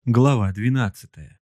Глава 12.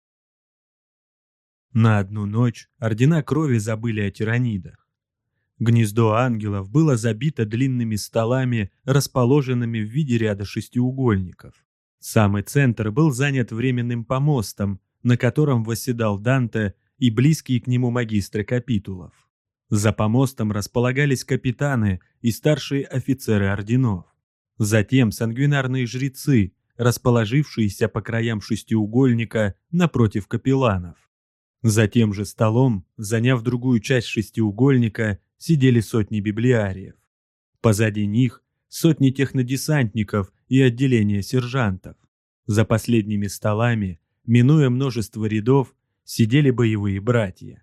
На одну ночь ордена крови забыли о тиранидах. Гнездо ангелов было забито длинными столами, расположенными в виде ряда шестиугольников. Самый центр был занят временным помостом, на котором восседал Данте и близкие к нему магистры капитулов. За помостом располагались капитаны и старшие офицеры орденов. Затем сангвинарные жрецы, расположившиеся по краям шестиугольника напротив капелланов. За тем же столом, заняв другую часть шестиугольника, сидели сотни библиариев. Позади них сотни технодесантников и отделения сержантов. За последними столами, минуя множество рядов, сидели боевые братья.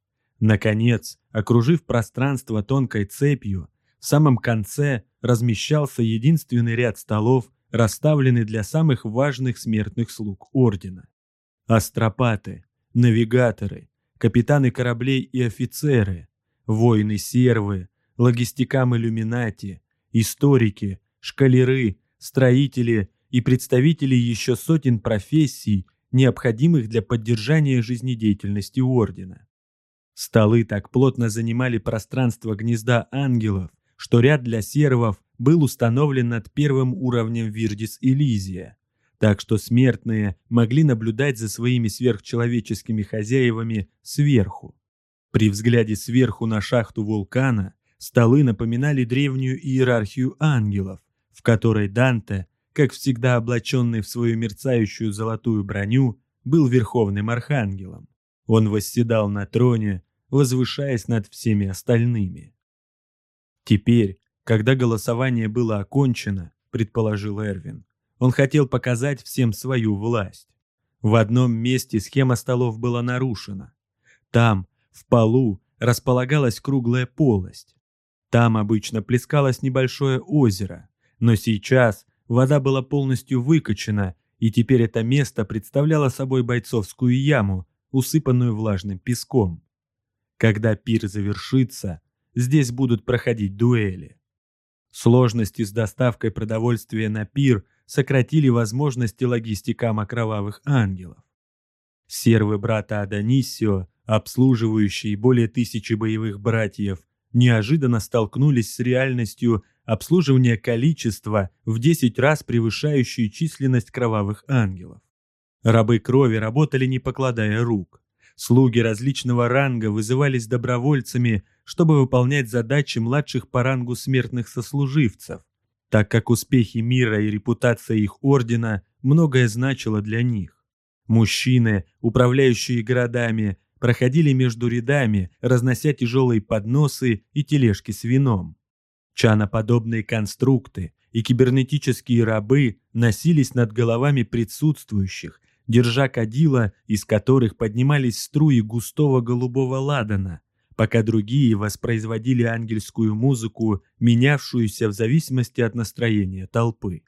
Наконец, окружив пространство тонкой цепью, в самом конце размещался единственный ряд столов, расставлены для самых важных смертных слуг ордена. Астропаты, навигаторы, капитаны кораблей и офицеры, воины-сервы, логистикам-иллюминати, историки, шкалеры, строители и представители еще сотен профессий, необходимых для поддержания жизнедеятельности ордена. Столы так плотно занимали пространство гнезда ангелов, что ряд для сервов был установлен над первым уровнем Вирдис Элизия, так что смертные могли наблюдать за своими сверхчеловеческими хозяевами сверху. При взгляде сверху на шахту вулкана столы напоминали древнюю иерархию ангелов, в которой Данте, как всегда облаченный в свою мерцающую золотую броню, был верховным архангелом. Он восседал на троне, возвышаясь над всеми остальными. Теперь, когда голосование было окончено, предположил Эрвин, он хотел показать всем свою власть. В одном месте схема столов была нарушена. Там, в полу, располагалась круглая полость. Там обычно плескалось небольшое озеро, но сейчас вода была полностью выкачана, и теперь это место представляло собой бойцовскую яму, усыпанную влажным песком. Когда пир завершится, здесь будут проходить дуэли. Сложности с доставкой продовольствия на пир сократили возможности логистикам кровавых ангелов. Сервы брата Адонисио, обслуживающие более 1000 боевых братьев, неожиданно столкнулись с реальностью обслуживания количества в 10 раз превышающей численность кровавых ангелов. Рабы крови работали не покладая рук. Слуги различного ранга вызывались добровольцами, чтобы выполнять задачи младших по рангу смертных сослуживцев, так как успехи мира и репутация их ордена многое значило для них. Мужчины, управляющие городами, проходили между рядами, разнося тяжелые подносы и тележки с вином. Чаноподобные конструкты и кибернетические рабы носились над головами присутствующих, держа кадила, из которых поднимались струи густого голубого ладана, пока другие воспроизводили ангельскую музыку, менявшуюся в зависимости от настроения толпы.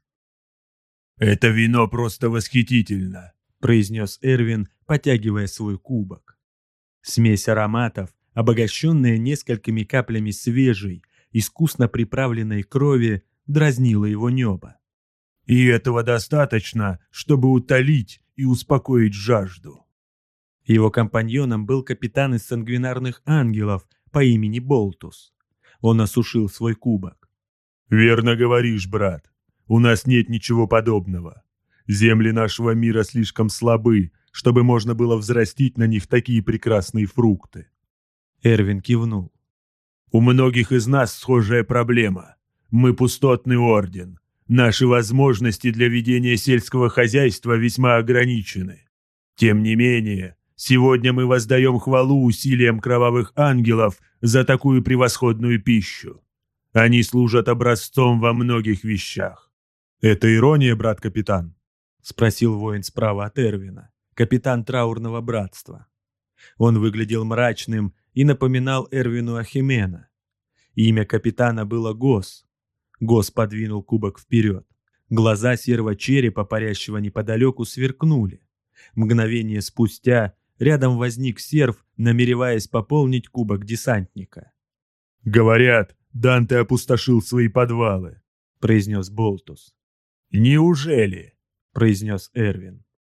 «Это вино просто восхитительно», — произнес Эрвин, потягивая свой кубок. Смесь ароматов, обогащенная несколькими каплями свежей, искусно приправленной крови, дразнила его небо. «И этого достаточно, чтобы утолить и успокоить жажду». Его компаньоном был капитан из сангвинарных ангелов по имени Болтус. Он осушил свой кубок. «Верно говоришь, брат. У нас нет ничего подобного. Земли нашего мира слишком слабы, чтобы можно было взрастить на них такие прекрасные фрукты». Эрвин кивнул. «У многих из нас схожая проблема. Мы пустотный орден. Наши возможности для ведения сельского хозяйства весьма ограничены. Тем не менее, сегодня мы воздаем хвалу усилиям кровавых ангелов за такую превосходную пищу. Они служат образцом во многих вещах». «Это ирония, брат-капитан?» — спросил воин справа от Эрвина, капитан траурного братства. Он выглядел мрачным и напоминал Эрвину Ахимена. Имя капитана было Гос. Гос подвинул кубок вперед. Глаза серого черепа, парящего неподалеку, сверкнули. Мгновение спустя рядом возник серв, намереваясь пополнить кубок десантника. «Говорят, Данте опустошил свои подвалы», — произнес Болтус. «Неужели?» — произнес Эрвин.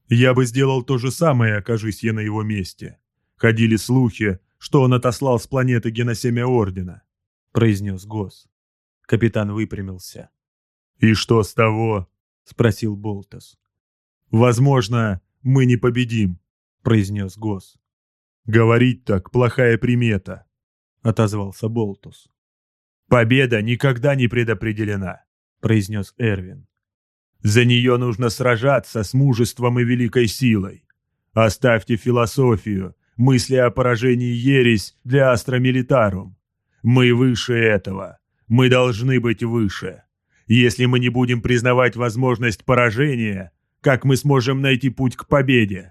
Я бы сделал то же самое, окажись я на его месте. Ходили слухи, что он отослал с планеты геносемя Ордена», — произнес Гос. Капитан выпрямился. «И что с того?» — спросил Болтус. «Возможно, мы не победим», — произнес Гос. «Говорить так — плохая примета», — отозвался Болтус. «Победа никогда не предопределена», — произнес Эрвин. «За нее нужно сражаться с мужеством и великой силой. Оставьте философию, мысли о поражении ересь для Астра Милитарум. Мы выше этого. Мы должны быть выше. Если мы не будем признавать возможность поражения, как мы сможем найти путь к победе?»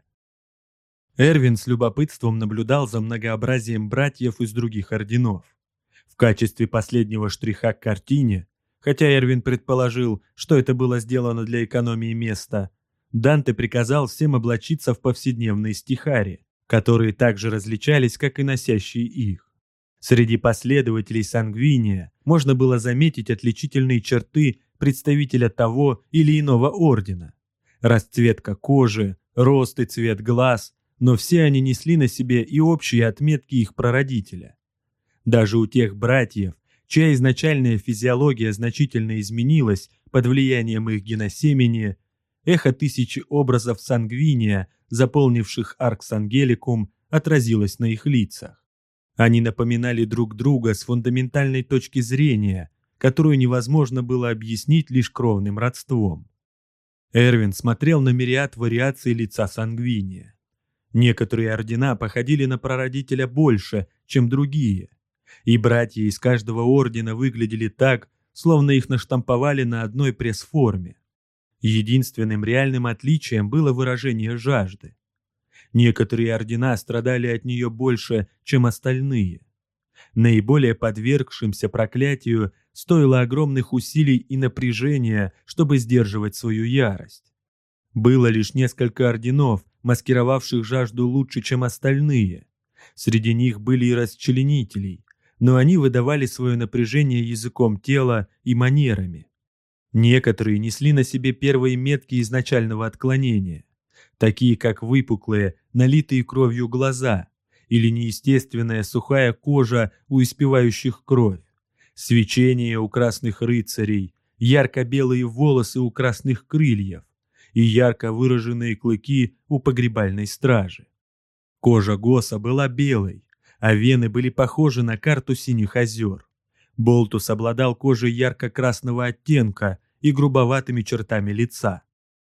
Эрвин с любопытством наблюдал за многообразием братьев из других орденов. В качестве последнего штриха к картине, хотя Эрвин предположил, что это было сделано для экономии места, Данте приказал всем облачиться в повседневные стихари, которые также различались, как и носящие их. Среди последователей Сангвиния можно было заметить отличительные черты представителя того или иного ордена. Расцветка кожи, рост и цвет глаз, но все они несли на себе и общие отметки их прародителя. Даже у тех братьев, чья изначальная физиология значительно изменилась под влиянием их геносемени, эхо тысячи образов Сангвиния, заполнивших Аркс Ангеликум, отразилось на их лицах. Они напоминали друг друга с фундаментальной точки зрения, которую невозможно было объяснить лишь кровным родством. Эрвин смотрел на мириад вариаций лица Сангвиния. Некоторые ордена походили на прародителя больше, чем другие, и братья из каждого ордена выглядели так, словно их наштамповали на одной пресс-форме. Единственным реальным отличием было выражение жажды. Некоторые ордена страдали от нее больше, чем остальные. Наиболее подвергшимся проклятию стоило огромных усилий и напряжения, чтобы сдерживать свою ярость. Было лишь несколько орденов, маскировавших жажду лучше, чем остальные. Среди них были и расчленителей, но они выдавали свое напряжение языком тела и манерами. Некоторые несли на себе первые метки изначального отклонения, такие как выпуклые, налитые кровью глаза или неестественная сухая кожа у испевающих кровь, свечение у красных рыцарей, ярко-белые волосы у красных крыльев и ярко выраженные клыки у погребальной стражи. Кожа Госа была белой, а вены были похожи на карту синих озер. Болтус обладал кожей ярко-красного оттенка и грубоватыми чертами лица.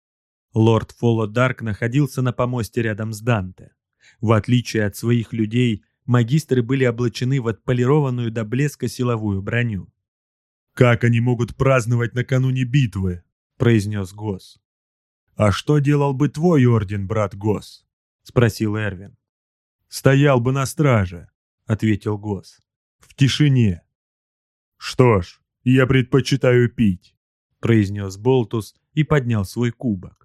Лорд Фолло Дарк находился на помосте рядом с Данте. В отличие от своих людей, магистры были облачены в отполированную до блеска силовую броню. «Как они могут праздновать накануне битвы?» — произнес Гос. «А что делал бы твой орден, брат Гос?» — спросил Эрвин. «Стоял бы на страже», — ответил Гос. «В тишине». «Что ж, я предпочитаю пить», — произнес Болтус и поднял свой кубок.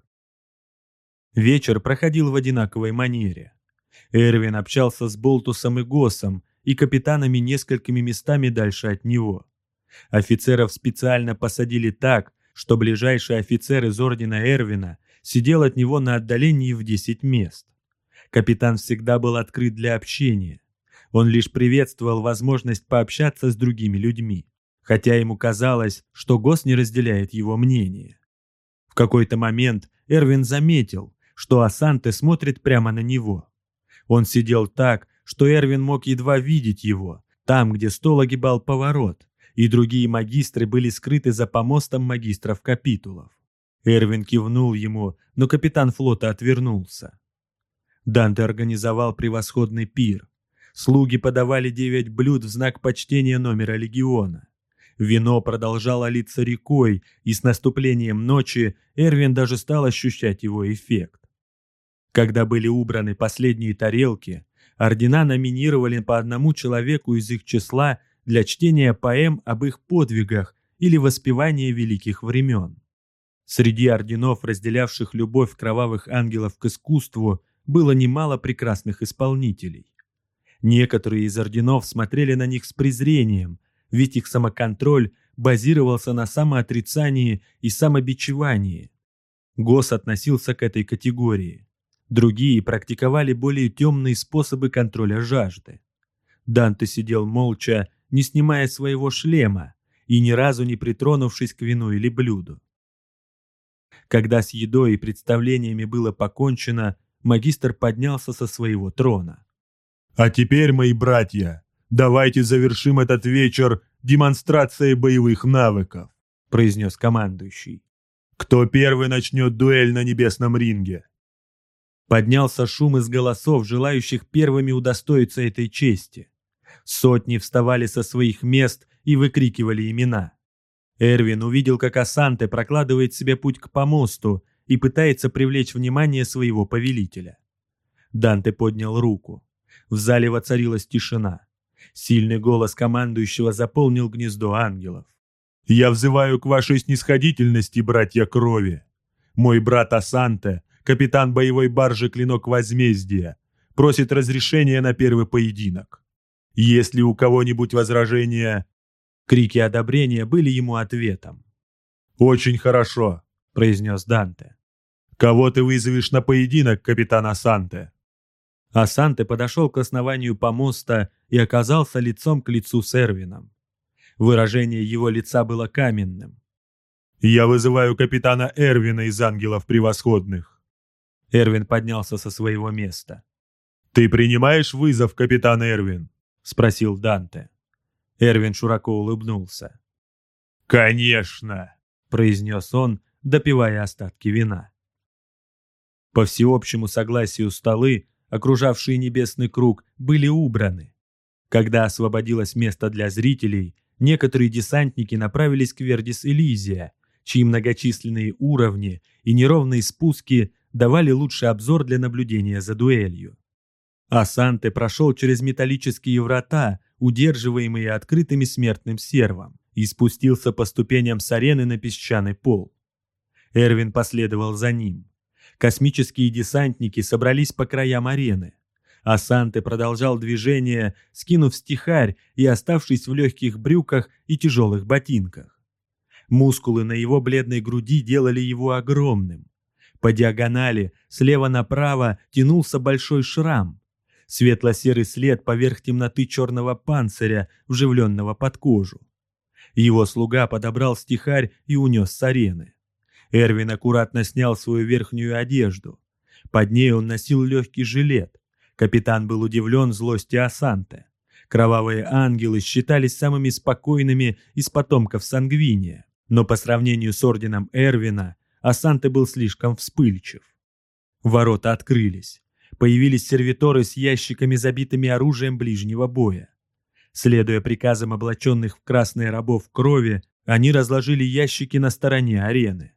Вечер проходил в одинаковой манере. Эрвин общался с Болтусом и Госом и капитанами несколькими местами дальше от него. Офицеров специально посадили так, что ближайший офицер из ордена Эрвина сидел от него на отдалении в 10 мест. Капитан всегда был открыт для общения. Он лишь приветствовал возможность пообщаться с другими людьми, хотя ему казалось, что Гос не разделяет его мнение. В какой-то момент Эрвин заметил, что Асанте смотрит прямо на него. Он сидел так, что Эрвин мог едва видеть его, там, где стол огибал поворот, и другие магистры были скрыты за помостом магистров-капитулов. Эрвин кивнул ему, но капитан флота отвернулся. Данте организовал превосходный пир. Слуги подавали 9 блюд в знак почтения номера легиона. Вино продолжало литься рекой, и с наступлением ночи Эрвин даже стал ощущать его эффект. Когда были убраны последние тарелки, ордена номинировали по одному человеку из их числа для чтения поэм об их подвигах или воспевания великих времен. Среди орденов, разделявших любовь кровавых ангелов к искусству, было немало прекрасных исполнителей. Некоторые из орденов смотрели на них с презрением, ведь их самоконтроль базировался на самоотрицании и самобичевании. Гос относился к этой категории. Другие практиковали более темные способы контроля жажды. Данте сидел молча, не снимая своего шлема и ни разу не притронувшись к вину или блюду. Когда с едой и представлениями было покончено, магистр поднялся со своего трона. «А теперь, мои братья, давайте завершим этот вечер демонстрацией боевых навыков», произнес командующий. «Кто первый начнет дуэль на небесном ринге?» Поднялся шум из голосов, желающих первыми удостоиться этой чести. Сотни вставали со своих мест и выкрикивали имена. Эрвин увидел, как Асанте прокладывает себе путь к помосту и пытается привлечь внимание своего повелителя. Данте поднял руку. В зале воцарилась тишина. Сильный голос командующего заполнил гнездо ангелов. «Я взываю к вашей снисходительности, братья крови. Мой брат Асанте, капитан боевой баржи «Клинок возмездия», просит разрешения на первый поединок. Есть ли у кого-нибудь возражения?» Крики одобрения были ему ответом. «Очень хорошо», — произнес Данте. «Кого ты вызовешь на поединок, капитан Асанте?» Асанте подошел к основанию помоста и оказался лицом к лицу с Эрвином. Выражение его лица было каменным. «Я вызываю капитана Эрвина из Ангелов Превосходных». Эрвин поднялся со своего места. «Ты принимаешь вызов, капитан Эрвин?» — спросил Данте. Эрвин широко улыбнулся. «Конечно!» — произнес он, допивая остатки вина. По всеобщему согласию столы, окружавшие небесный круг, были убраны. Когда освободилось место для зрителей, некоторые десантники направились к Вердис-Элизия, чьи многочисленные уровни и неровные спуски давали лучший обзор для наблюдения за дуэлью. Асанте прошел через металлические врата, удерживаемые открытыми смертным сервом, и спустился по ступеням с арены на песчаный пол. Эрвин последовал за ним. Космические десантники собрались по краям арены. Асанте продолжал движение, скинув стихарь и оставшись в легких брюках и тяжелых ботинках. Мускулы на его бледной груди делали его огромным. По диагонали, слева направо, тянулся большой шрам. Светло-серый след поверх темноты черного панциря, вживленного под кожу. Его слуга подобрал стихарь и унес с арены. Эрвин аккуратно снял свою верхнюю одежду. Под ней он носил легкий жилет. Капитан был удивлен злости Асанте. Кровавые ангелы считались самыми спокойными из потомков Сангвиния, но по сравнению с орденом Эрвина, Асанте был слишком вспыльчив. Ворота открылись. Появились сервиторы с ящиками, забитыми оружием ближнего боя. Следуя приказам облаченных в красные рабов крови, они разложили ящики на стороне арены.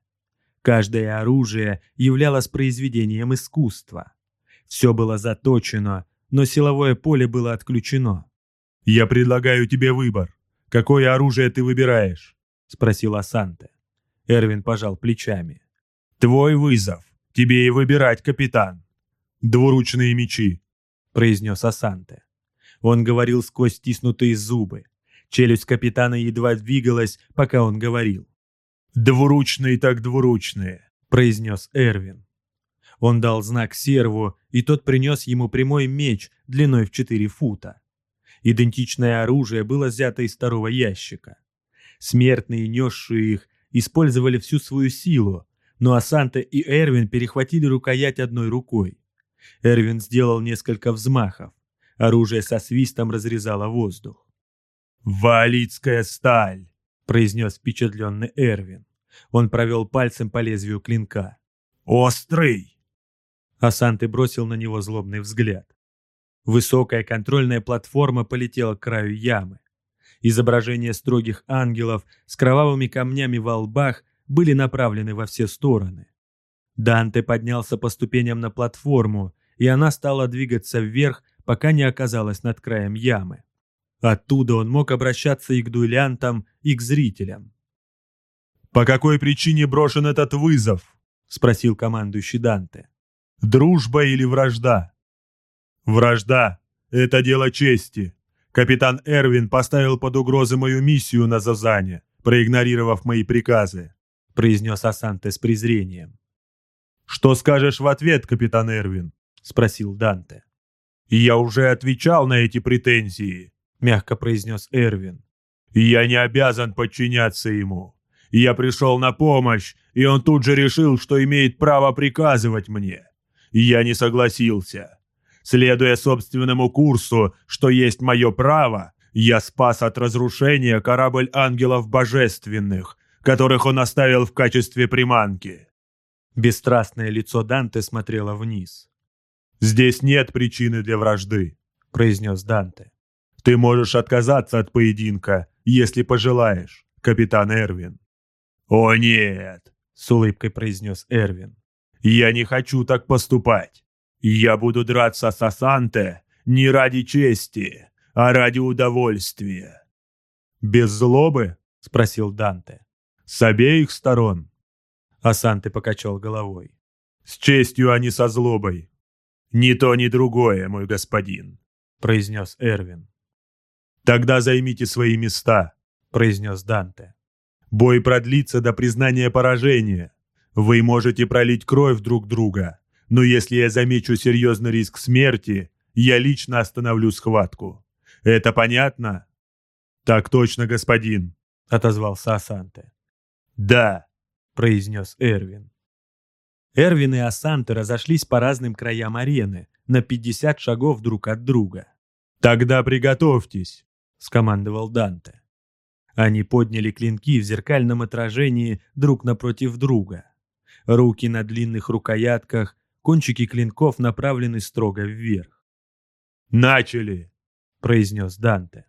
Каждое оружие являлось произведением искусства. Все было заточено, но силовое поле было отключено. «Я предлагаю тебе выбор. Какое оружие ты выбираешь?» — спросил Асанте. Эрвин пожал плечами. «Твой вызов. Тебе и выбирать, капитан. Двуручные мечи», — произнес Асанте. Он говорил сквозь стиснутые зубы. Челюсть капитана едва двигалась, пока он говорил. «Двуручные так двуручные», — произнес Эрвин. Он дал знак серву, и тот принес ему прямой меч длиной в 4 фута. Идентичное оружие было взято из второго ящика. Смертные, несшие их, использовали всю свою силу, но Асанте и Эрвин перехватили рукоять одной рукой. Эрвин сделал несколько взмахов. Оружие со свистом разрезало воздух. «Ваалитская сталь», — произнес впечатленный Эрвин. Он провел пальцем по лезвию клинка. «Острый!» Асанте бросил на него злобный взгляд. Высокая контрольная платформа полетела к краю ямы. Изображения строгих ангелов с кровавыми камнями во лбах были направлены во все стороны. Данте поднялся по ступеням на платформу, и она стала двигаться вверх, пока не оказалась над краем ямы. Оттуда он мог обращаться и к дуэлянтам, и к зрителям. «По какой причине брошен этот вызов?» — спросил командующий Данте. «Дружба или вражда?» «Вражда — это дело чести. Капитан Эрвин поставил под угрозу мою миссию на Зазане, проигнорировав мои приказы», — произнес Асанте с презрением. «Что скажешь в ответ, капитан Эрвин?» — спросил Данте. «Я уже отвечал на эти претензии», — мягко произнес Эрвин. «Я не обязан подчиняться ему. Я пришел на помощь, и он тут же решил, что имеет право приказывать мне. Я не согласился. Следуя собственному курсу, что есть мое право, я спас от разрушения корабль ангелов божественных, которых он оставил в качестве приманки». Бесстрастное лицо Данте смотрело вниз. «Здесь нет причины для вражды», — произнес Данте. «Ты можешь отказаться от поединка, если пожелаешь, капитан Эрвин». «О нет», — с улыбкой произнес Эрвин. «Я не хочу так поступать. Я буду драться с Асанте не ради чести, а ради удовольствия». «Без злобы?» — спросил Данте. «С обеих сторон?» Асанте покачал головой. «С честью, а не со злобой». «Ни то, ни другое, мой господин», — произнес Эрвин. «Тогда займите свои места», — произнес Данте. «Бой продлится до признания поражения. Вы можете пролить кровь друг друга, но если я замечу серьезный риск смерти, я лично остановлю схватку. Это понятно?» «Так точно, господин», — отозвался Асанте. «Да», — произнес Эрвин. Эрвин и Асанте разошлись по разным краям арены, на 50 шагов друг от друга. «Тогда приготовьтесь», — скомандовал Данте. Они подняли клинки в зеркальном отражении друг напротив друга. Руки на длинных рукоятках, кончики клинков направлены строго вверх. «Начали!» — произнес Данте.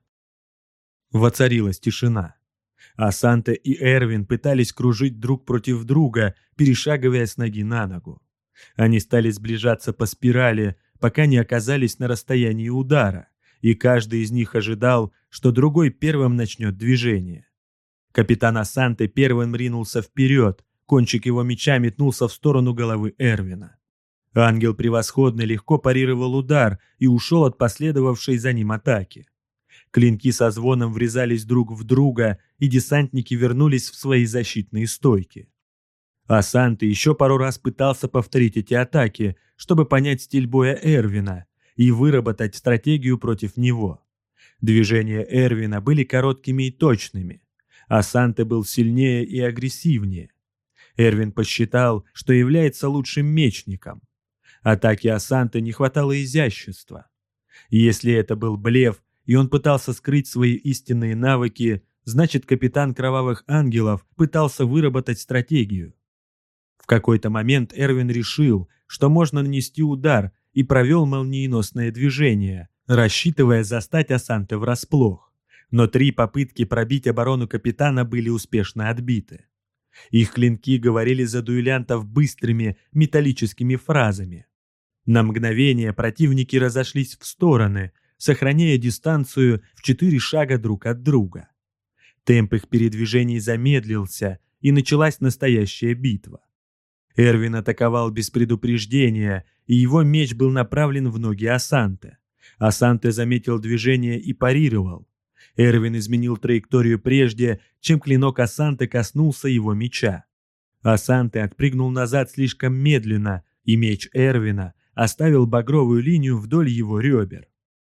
Воцарилась тишина. Асанте и Эрвин пытались кружить друг против друга, перешагивая с ноги на ногу. Они стали сближаться по спирали, пока не оказались на расстоянии удара, и каждый из них ожидал, что другой первым начнет движение. Капитан Асанте первым ринулся вперед, кончик его меча метнулся в сторону головы Эрвина. Ангел превосходно легко парировал удар и ушел от последовавшей за ним атаки. Клинки со звоном врезались друг в друга, и десантники вернулись в свои защитные стойки. Асанте еще пару раз пытался повторить эти атаки, чтобы понять стиль боя Эрвина и выработать стратегию против него. Движения Эрвина были короткими и точными. Асанте был сильнее и агрессивнее. Эрвин посчитал, что является лучшим мечником. Атаке Асанте не хватало изящества. Если это был блеф, и он пытался скрыть свои истинные навыки, значит, капитан Кровавых Ангелов пытался выработать стратегию. В какой-то момент Эрвин решил, что можно нанести удар, и провел молниеносное движение, рассчитывая застать Асанте врасплох. Но 3 попытки пробить оборону капитана были успешно отбиты. Их клинки говорили за дуэлянтов быстрыми металлическими фразами. На мгновение противники разошлись в стороны, сохраняя дистанцию в 4 шага друг от друга. Темп их передвижений замедлился, и началась настоящая битва. Эрвин атаковал без предупреждения, и его меч был направлен в ноги Асанте. Асанте заметил движение и парировал. Эрвин изменил траекторию прежде, чем клинок Асанте коснулся его меча. Асанте отпрыгнул назад слишком медленно, и меч Эрвина оставил багровую линию вдоль его ребер.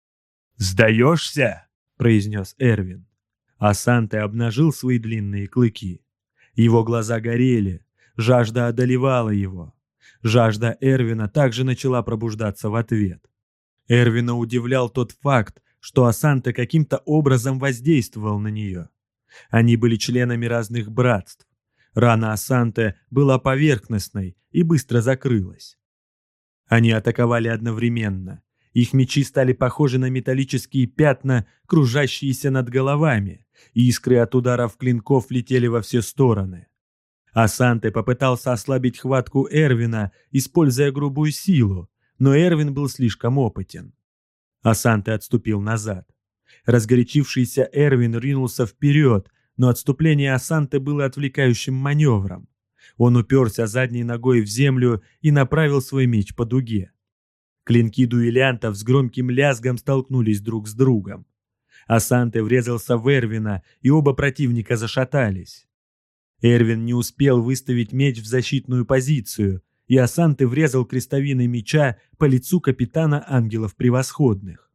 «Сдаешься?» — произнес Эрвин. Асанте обнажил свои длинные клыки. Его глаза горели, жажда одолевала его. Жажда Эрвина также начала пробуждаться в ответ. Эрвина удивлял тот факт, что Асанте каким-то образом воздействовал на нее. Они были членами разных братств. Рана Асанте была поверхностной и быстро закрылась. Они атаковали одновременно. Их мечи стали похожи на металлические пятна, кружащиеся над головами, и искры от ударов клинков летели во все стороны. Асанте попытался ослабить хватку Эрвина, используя грубую силу, но Эрвин был слишком опытен. Асанте отступил назад. Разгорячившийся Эрвин ринулся вперед, но отступление Асанте было отвлекающим маневром. Он уперся задней ногой в землю и направил свой меч по дуге. Клинки дуэлянтов с громким лязгом столкнулись друг с другом. Асанте врезался в Эрвина, и оба противника зашатались. Эрвин не успел выставить меч в защитную позицию, и Асанте врезал крестовиной меча по лицу капитана ангелов превосходных.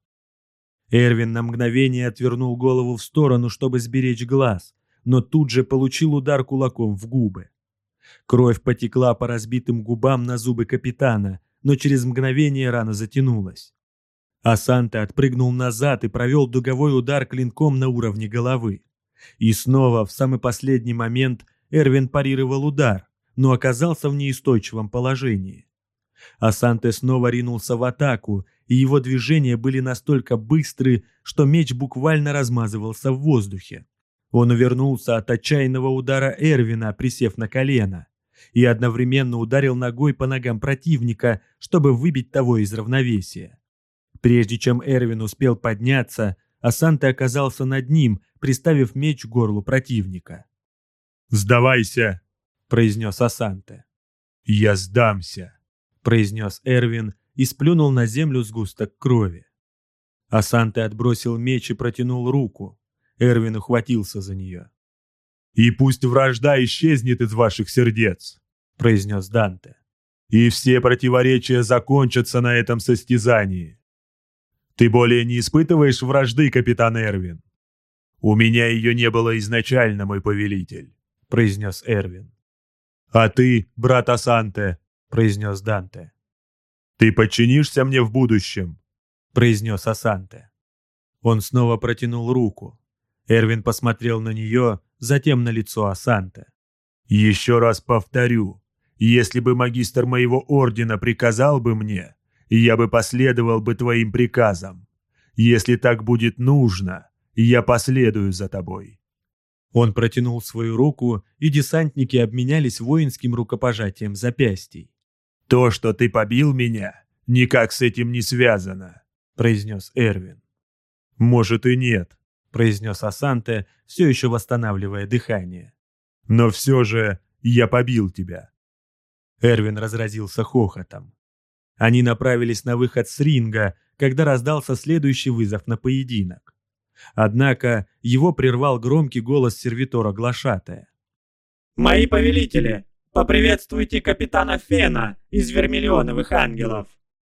Эрвин на мгновение отвернул голову в сторону, чтобы сберечь глаз, но тут же получил удар кулаком в губы. Кровь потекла по разбитым губам на зубы капитана, но через мгновение рана затянулась. Асанте отпрыгнул назад и провел дуговой удар клинком на уровне головы. И снова, в самый последний момент, Эрвин парировал удар, но оказался в неустойчивом положении. Асанте снова ринулся в атаку, и его движения были настолько быстры, что меч буквально размазывался в воздухе. Он увернулся от отчаянного удара Эрвина, присев на колено, и одновременно ударил ногой по ногам противника, чтобы выбить того из равновесия. Прежде чем Эрвин успел подняться, Асанте оказался над ним, приставив меч к горлу противника. «Сдавайся!» — произнес Асанте. «Я сдамся!» — произнес Эрвин и сплюнул на землю сгусток крови. Асанте отбросил меч и протянул руку. Эрвин ухватился за нее. «И пусть вражда исчезнет из ваших сердец!» — произнес Данте. «И все противоречия закончатся на этом состязании. Ты более не испытываешь вражды, капитан Эрвин?» «У меня ее не было изначально, мой повелитель», — произнес Эрвин. «А ты, брат Асанте», — произнес Данте. «Ты подчинишься мне в будущем», — произнес Асанте. Он снова протянул руку. Эрвин посмотрел на нее, затем на лицо Асанте. «Еще раз повторю, если бы магистр моего ордена приказал бы мне, я бы последовал бы твоим приказам. Если так будет нужно, я последую за тобой». Он протянул свою руку, и десантники обменялись воинским рукопожатием запястий. «То, что ты побил меня, никак с этим не связано», — произнес Эрвин. «Может и нет», — произнес Асанте, все еще восстанавливая дыхание. «Но все же я побил тебя». Эрвин разразился хохотом. Они направились на выход с ринга, когда раздался следующий вызов на поединок. Однако его прервал громкий голос сервитора глашатая. «Мои повелители, поприветствуйте капитана Фена из Вермиллионовых ангелов!»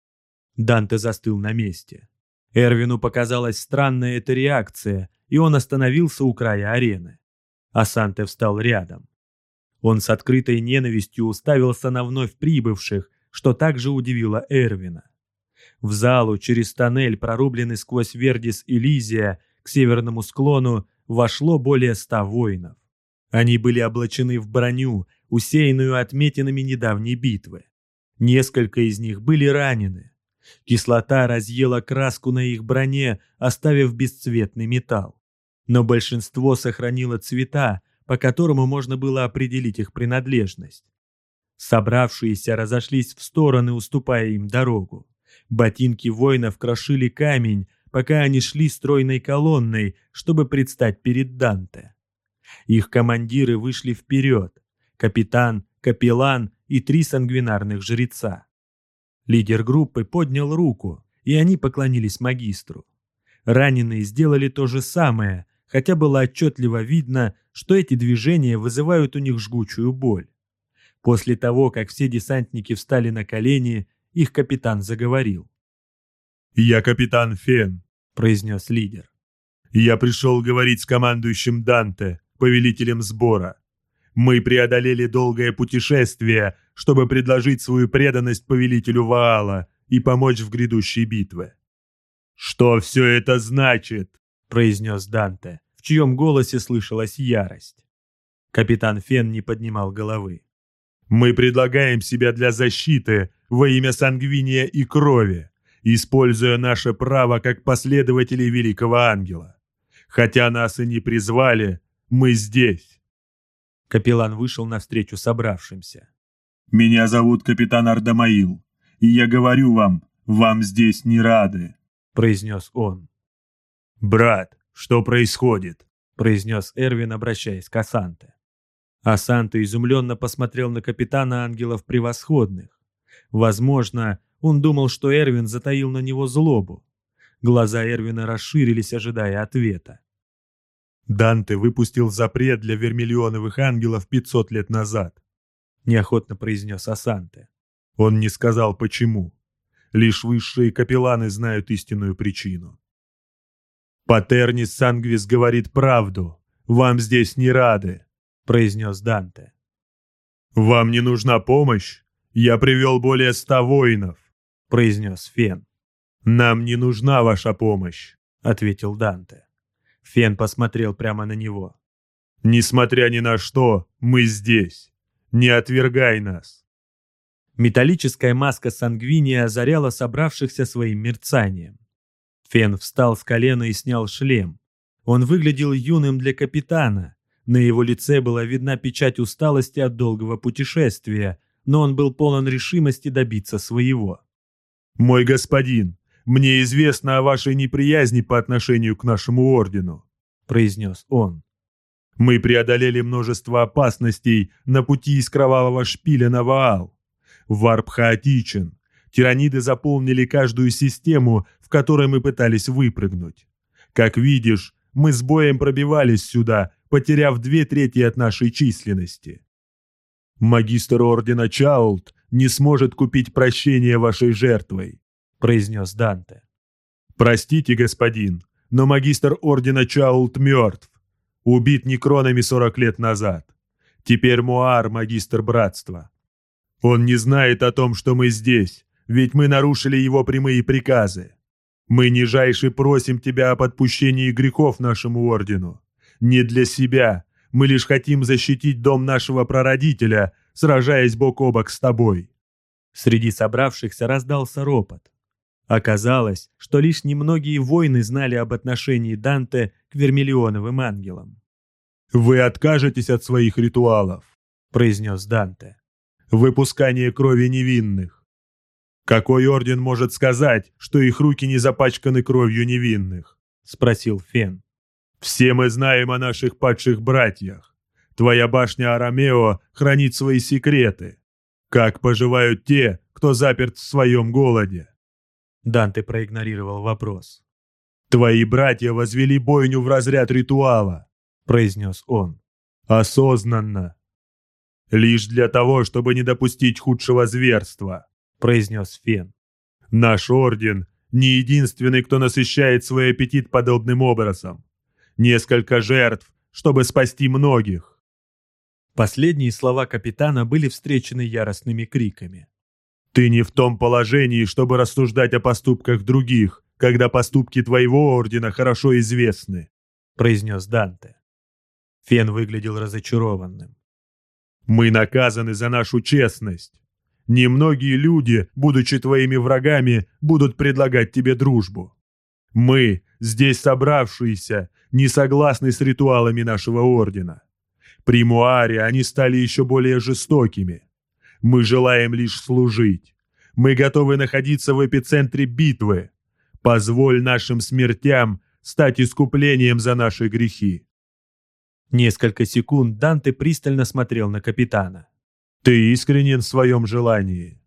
Данте застыл на месте. Эрвину показалась странная эта реакция, и он остановился у края арены. Асанте встал рядом. Он с открытой ненавистью уставился на вновь прибывших, что также удивило Эрвина. В залу через тоннель, прорубленный сквозь Вердис и Лизия, к северному склону вошло более 100 воинов. Они были облачены в броню, усеянную отметинами недавней битвы. Несколько из них были ранены. Кислота разъела краску на их броне, оставив бесцветный металл. Но большинство сохранило цвета, по которому можно было определить их принадлежность. Собравшиеся разошлись в стороны, уступая им дорогу. Ботинки воинов крошили камень, пока они шли стройной колонной, чтобы предстать перед Данте. Их командиры вышли вперед: капитан, капеллан и 3 сангвинарных жреца. Лидер группы поднял руку, и они поклонились магистру. Раненые сделали то же самое, хотя было отчетливо видно, что эти движения вызывают у них жгучую боль. После того, как все десантники встали на колени, их капитан заговорил. «Я капитан Фен», — произнес лидер. «Я пришел говорить с командующим Данте, повелителем сбора. Мы преодолели долгое путешествие, чтобы предложить свою преданность повелителю Ваала и помочь в грядущей битве». «Что все это значит?» — произнес Данте, в чьем голосе слышалась ярость. Капитан Фен не поднимал головы. «Мы предлагаем себя для защиты во имя сангвиния и крови, используя наше право как последователи Великого Ангела. Хотя нас и не призвали, мы здесь». Капеллан вышел навстречу собравшимся. «Меня зовут капитан Ардамаил, и я говорю вам здесь не рады», — произнес он. «Брат, что происходит?» — произнес Эрвин, обращаясь к Асанте. Асанте изумленно посмотрел на капитана ангелов превосходных. Возможно, он думал, что Эрвин затаил на него злобу. Глаза Эрвина расширились, ожидая ответа. «Данте выпустил запрет для вермиллионовых ангелов 500 лет назад», — неохотно произнес Асанте. Он не сказал почему. Лишь высшие капелланы знают истинную причину. «Патернис Сангвис говорит правду. Вам здесь не рады», — произнес Данте. «Вам не нужна помощь? Я привел более 100 воинов», — произнес Фен. «Нам не нужна ваша помощь», — ответил Данте. Фен посмотрел прямо на него. «Несмотря ни на что, мы здесь. Не отвергай нас». Металлическая маска Сангвиния озаряла собравшихся своим мерцанием. Фен встал с колена и снял шлем. Он выглядел юным для капитана. На его лице была видна печать усталости от долгого путешествия, но он был полон решимости добиться своего. «Мой господин, мне известно о вашей неприязни по отношению к нашему ордену», — произнес он. «Мы преодолели множество опасностей на пути из Кровавого Шпиля на Ваал. Варп хаотичен. Тираниды заполнили каждую систему, в которой мы пытались выпрыгнуть. Как видишь, мы с боем пробивались сюда, потеряв 2/3 от нашей численности. Магистр ордена Чаулт не сможет купить прощение вашей жертвой», — произнес Данте. «Простите, господин, но магистр ордена Чаулт мертв. Убит некронами 40 лет назад. Теперь Муар — магистр братства. Он не знает о том, что мы здесь, ведь мы нарушили его прямые приказы. Мы нижайше просим тебя об отпущении грехов нашему ордену. Не для себя, мы лишь хотим защитить дом нашего прародителя, сражаясь бок о бок с тобой». Среди собравшихся раздался ропот. Оказалось, что лишь немногие воины знали об отношении Данте к вермиллионовым ангелам. «Вы откажетесь от своих ритуалов», — произнес Данте. «Выпускание крови невинных. Какой орден может сказать, что их руки не запачканы кровью невинных?» — спросил Фен. «Все мы знаем о наших падших братьях. Твоя башня Арамео хранит свои секреты. Как поживают те, кто заперт в своем голоде?» Данте проигнорировал вопрос. «Твои братья возвели бойню в разряд ритуала», — произнес он. «Осознанно. Лишь для того, чтобы не допустить худшего зверства», — произнес Фен. «Наш орден не единственный, кто насыщает свой аппетит подобным образом. Несколько жертв, чтобы спасти многих». Последние слова капитана были встречены яростными криками. «Ты не в том положении, чтобы рассуждать о поступках других, когда поступки твоего ордена хорошо известны», — произнес Данте. Фен выглядел разочарованным. «Мы наказаны за нашу честность. Немногие люди, будучи твоими врагами, будут предлагать тебе дружбу. Мы, здесь собравшиеся, не согласны с ритуалами нашего ордена. При Муаре они стали еще более жестокими. Мы желаем лишь служить. Мы готовы находиться в эпицентре битвы. Позволь нашим смертям стать искуплением за наши грехи». Несколько секунд Данте пристально смотрел на капитана. «Ты искренен в своем желании?»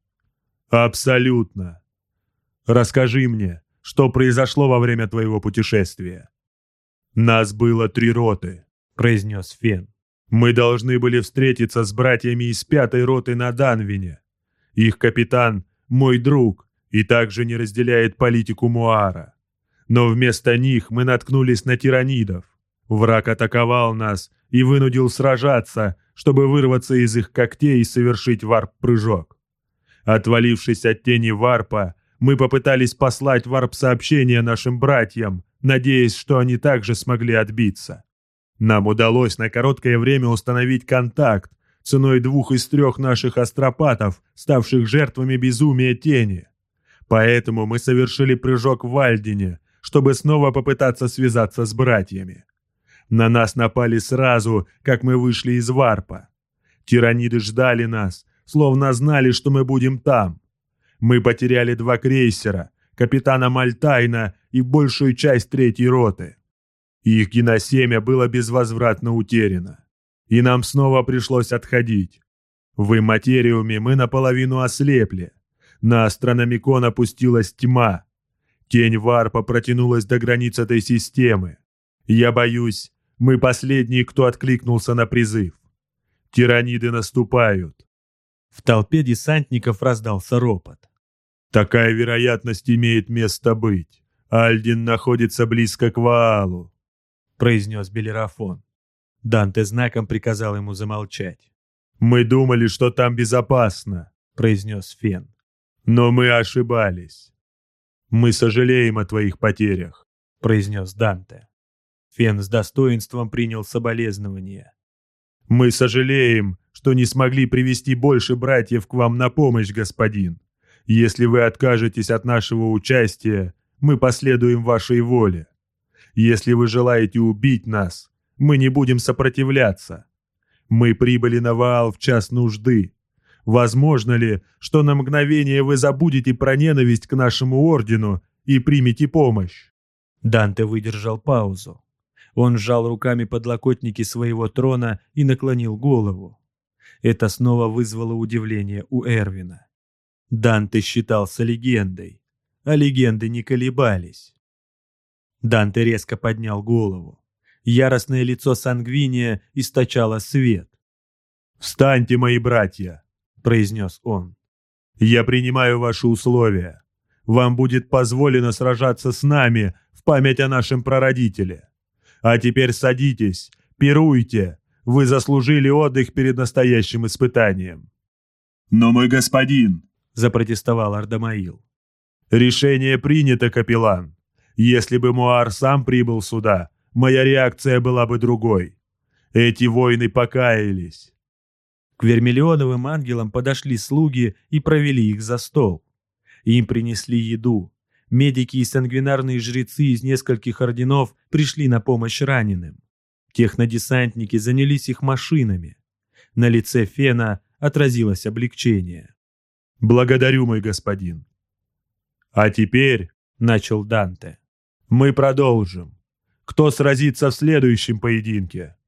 «Абсолютно. Расскажи мне, что произошло во время твоего путешествия?» «Нас было 3 роты», — произнес Фен. «Мы должны были встретиться с братьями из 5-й роты на Данвине. Их капитан — мой друг и также не разделяет политику Муара. Но вместо них мы наткнулись на тиранидов. Враг атаковал нас и вынудил сражаться, чтобы вырваться из их когтей и совершить варп-прыжок. Отвалившись от тени варпа, мы попытались послать варп-сообщение нашим братьям, надеясь, что они также смогли отбиться. Нам удалось на короткое время установить контакт ценой 2 из 3 наших астропатов, ставших жертвами безумия тени. Поэтому мы совершили прыжок в Альдине, чтобы снова попытаться связаться с братьями. На нас напали сразу, как мы вышли из варпа. Тираниды ждали нас, словно знали, что мы будем там. Мы потеряли 2 крейсера, капитана Мальтайна и большую часть 3-й роты. Их геносемя было безвозвратно утеряно. И нам снова пришлось отходить. В имматериуме мы наполовину ослепли. На Астрономикон опустилась тьма. Тень варпа протянулась до границ этой системы. Я боюсь, мы последние, кто откликнулся на призыв. Тираниды наступают. В толпе десантников раздался ропот. «Такая вероятность имеет место быть. Альдин находится близко к Ваалу», — произнес Белерафон. Данте знаком приказал ему замолчать. «Мы думали, что там безопасно», — произнес Фен. «Но мы ошибались. Мы сожалеем о твоих потерях», — произнес Данте. Фен с достоинством принял соболезнования. «Мы сожалеем, что не смогли привести больше братьев к вам на помощь, господин. Если вы откажетесь от нашего участия, мы последуем вашей воле. Если вы желаете убить нас, мы не будем сопротивляться. Мы прибыли на Ваал в час нужды. Возможно ли, что на мгновение вы забудете про ненависть к нашему ордену и примете помощь?» Данте выдержал паузу. Он сжал руками подлокотники своего трона и наклонил голову. Это снова вызвало удивление у Эрвина. Данте считался легендой, а легенды не колебались. Данте резко поднял голову. Яростное лицо Сангвиния источало свет. «Встаньте, мои братья!» — произнес он. «Я принимаю ваши условия. Вам будет позволено сражаться с нами в память о нашем прародителе. А теперь садитесь, пируйте. Вы заслужили отдых перед настоящим испытанием». «Но мой господин!» — запротестовал Ардамаил. «Решение принято, капеллан. Если бы Муар сам прибыл сюда, моя реакция была бы другой. Эти воины покаялись». К вермиллионовым ангелам подошли слуги и провели их за стол. Им принесли еду. Медики и сангвинарные жрецы из нескольких орденов пришли на помощь раненым. Технодесантники занялись их машинами. На лице Фена отразилось облегчение. «Благодарю, мой господин. А теперь, — начал Данте, — мы продолжим. Кто сразится в следующем поединке?»